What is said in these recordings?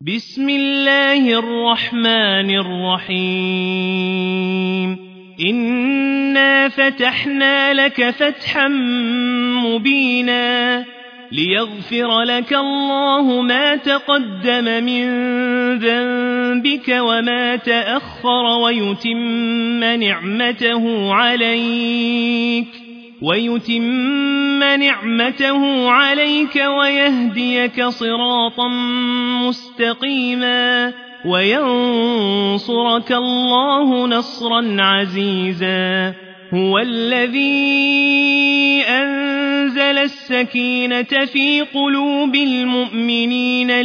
بسم الله الرحمن الرحيم إنا فتحنا لك فتحا مبينا ليغفر لك الله ما تقدم من ذنبك وما تأخر ويتم نعمته عليك ويهديك صراطا مستقيما وينصرك الله نصرا عزيزا هو الذي أنزل السكينة في قلوب المؤمنين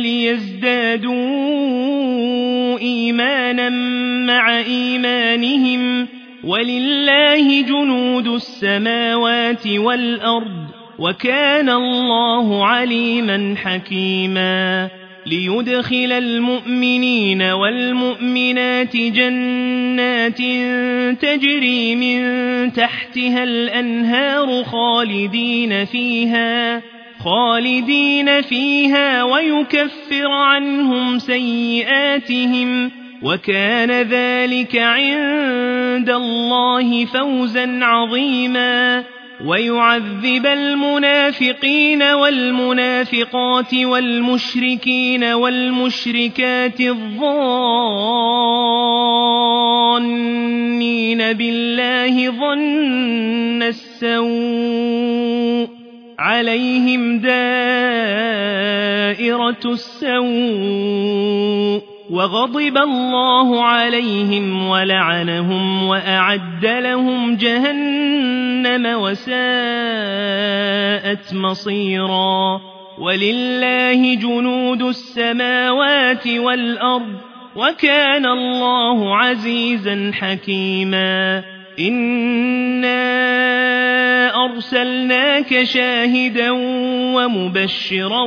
ليزدادوا إيمانا مع إيمانهم ولله جنود السماوات والأرض وكان الله عليما حكيما ليدخل المؤمنين والمؤمنات جنات تجري من تحتها الأنهار خالدين فيها ويكفر عنهم سيئاتهم وكان ذلك عند الله فوزا عظيما ويعذب المنافقين والمنافقات والمشركين والمشركات الظانين بالله ظن السوء عليهم دائرة السوء وغضب الله عليهم ولعنهم وأعد لهم جهنم وساءت مصيرا ولله جنود السماوات والأرض وكان الله عزيزا حكيما إنا أرسلناك شاهدا ومبشرا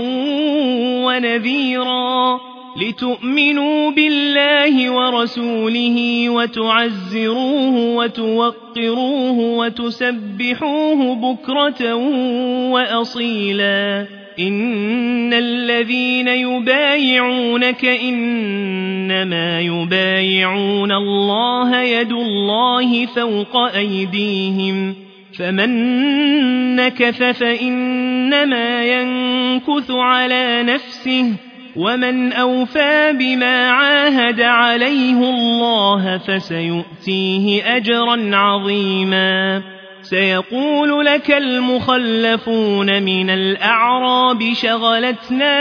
ونذيرا لتؤمنوا بالله ورسوله وتعزروه وتوقروه وتسبحوه بكرة وأصيلا إن الذين يبايعونك إنما يبايعون الله يد الله فوق أيديهم فمن نكث فإنما ينكث على نفسه ومن أوفى بما عاهد عليه الله فسيؤتيه أجرا عظيما سيقول لك المخلفون من الأعراب شغلتنا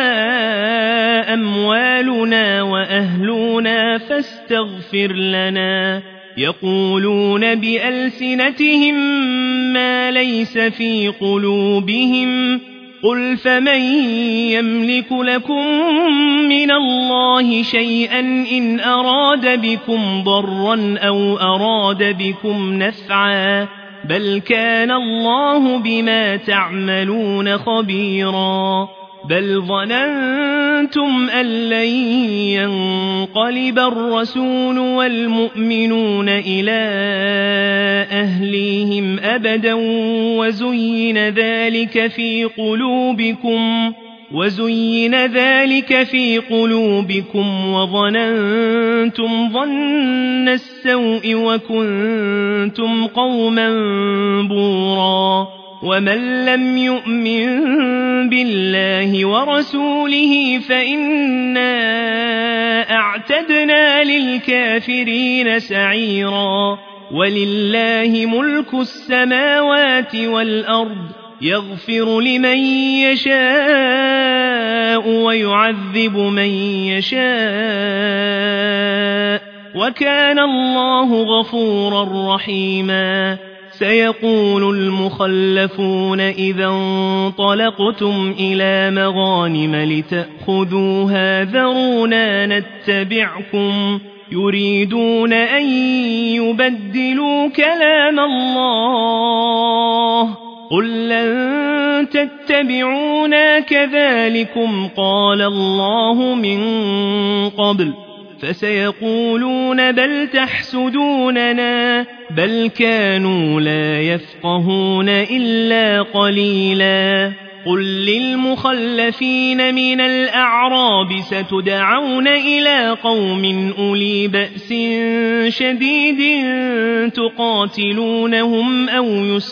أموالنا وأهلنا فاستغفر لنا يقولون بألسنتهم ما ليس في قلوبهم قل فمن يملك لكم من الله شيئا إن أراد بكم ضرا أو أراد بكم نفعا بل كان الله بما تعملون خبيرا بل ظننتم أن لن ينقلب الرسول والمؤمنون إلى أهليهم أبدا وزين ذلك في قلوبكم وظننتم ظن السوء وكنتم قوما بورا ومن لم يؤمن بالله ورسوله فإنا أعتدنا للكافرين سعيرا ولله ملك السماوات والأرض يغفر لمن يشاء ويعذب من يشاء وكان الله غفورا رحيما سيقول المخلفون إذا انطلقتم إلى مغانم لتأخذوها ذرونا نتبعكم يريدون أن يبدلوا كلام الله قل لن تتبعونا كذلكم قال الله من قبل فسيقولون بل تحسدوننا بل كانوا لا يفقهون إلا قليلا قل للمخلفين من الأعراب ستدعون إلى قوم أولي بأس شديد تقاتلونهم أو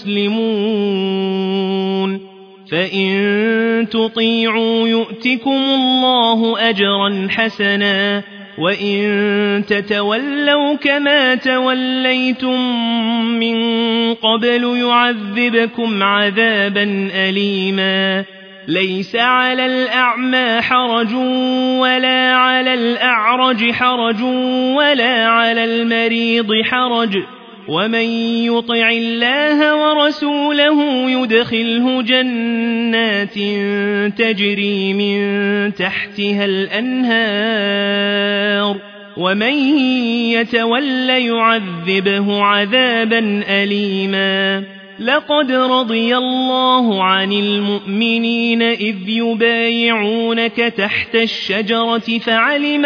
يسلمون فإن تطيعوا يؤتكم الله أجرا حسنا وإن تتولوا كما توليتم من قبل يعذبكم عذابا أليما ليس على الأعمى حرج ولا على الأعرج حرج ولا على المريض حرج ومن يطع الله ورسوله يدخله جنات تجري من تحتها الأنهار ومن يتول يعذبه عذابا أليما لقد رضي الله عن المؤمنين إذ يبايعونك تحت الشجرة فعلم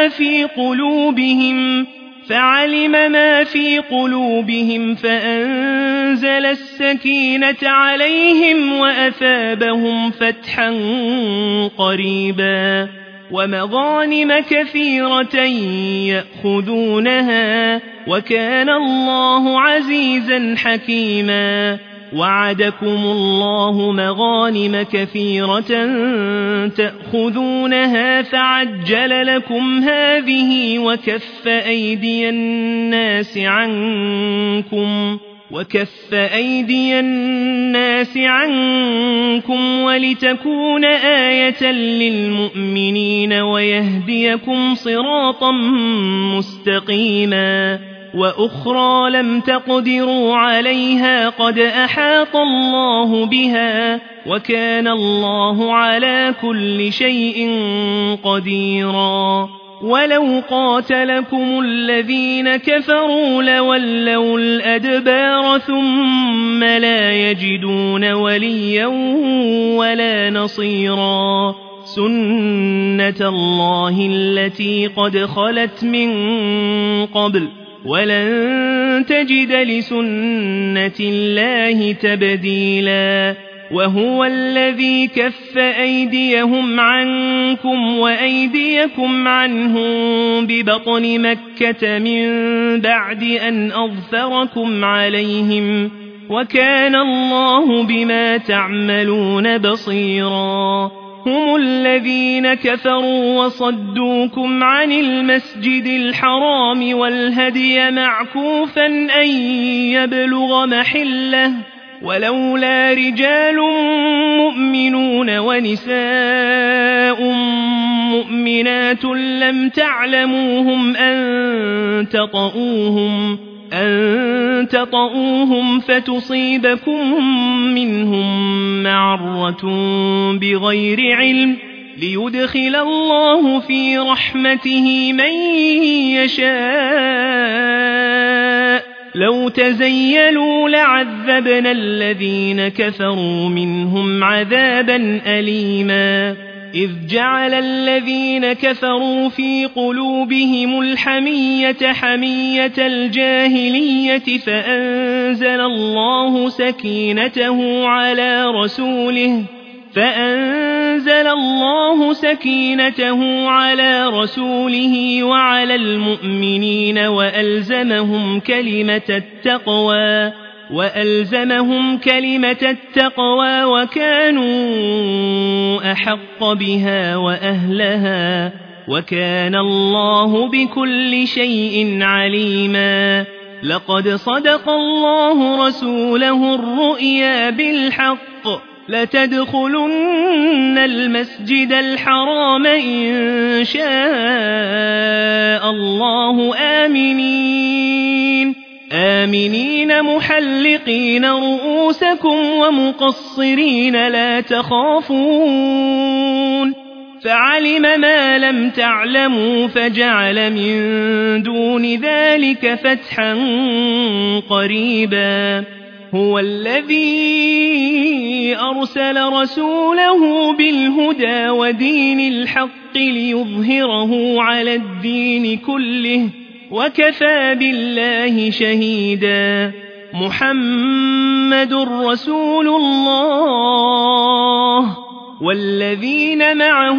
ما في قلوبهم فأنزل السكينة عليهم وأثابهم فتحا قريبا ومغانم كثيرة يأخذونها وكان الله عزيزا حكيما وعدكم الله مغانم كثيرة تأخذونها فعجل لكم هذه وكف أيدي الناس عنكم ولتكون آية للمؤمنين ويهديكم صراطا مستقيما وأخرى لم تقدروا عليها قد أحاط الله بها وكان الله على كل شيء قديرا ولو قاتلكم الذين كفروا لولوا الأدبار ثم لا يجدون وليا ولا نصيرا سنة الله التي قد خلت من قبل ولن تجد لسنة الله تبديلا وهو الذي كف أيديهم عنكم وأيديكم عنهم ببطن مكة من بعد أن أظفركم عليهم وكان الله بما تعملون بصيرا هم الذين كفروا وصدوكم عن المسجد الحرام والهدي معكوفا أن يبلغ محله ولولا رجال مؤمنون ونساء مؤمنات لم تعلموهم أن تطؤوهم فتصيبكم منهم معرة بغير علم ليدخل الله في رحمته من يشاء لو تزيلوا لعذبنا الذين كفروا منهم عذابا أليما إذ جعل الذين كفروا في قلوبهم الحمية حمية الجاهلية فأنزل الله سكينته على رسوله وعلى المؤمنين وألزمهم كلمة التقوى وكانوا أحق بها وأهلها وكان الله بكل شيء عليما لقد صدق الله رسوله الرؤيا بالحق لتدخلن المسجد الحرام إن شاء الله آمنين محلقين رؤوسكم ومقصرين لا تخافون فعلم ما لم تعلموا فجعل من دون ذلك فتحا قريبا هو الذي أرسل رسوله بالهدى ودين الحق ليظهره على الدين كله وكفى بالله شهيدا محمد رسول الله والذين معه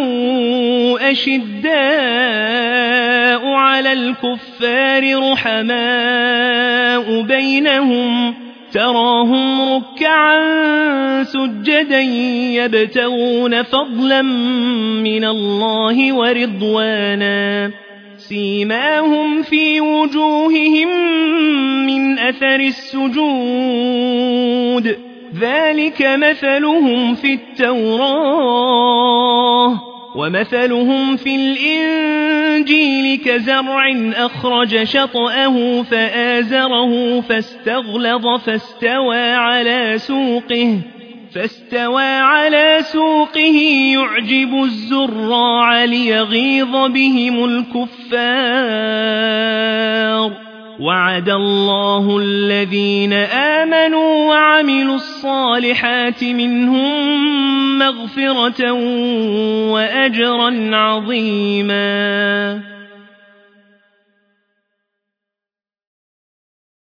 أشداء على الكفار رحماء بينهم تراهم ركعا سجدا يبتغون فضلا من الله ورضوانا سيماهم في وجوههم من أثر السجود ذلك مثلهم في التوراة ومثلهم في الإنجيل كزرع أخرج شطأه فآزره فاستغلظ فاستوى على سوقه يعجب الزراع ليغيظ بهم الكفار وعد الله الذين آمنوا وعملوا الصالحات منهم مغفرة وأجرا عظيما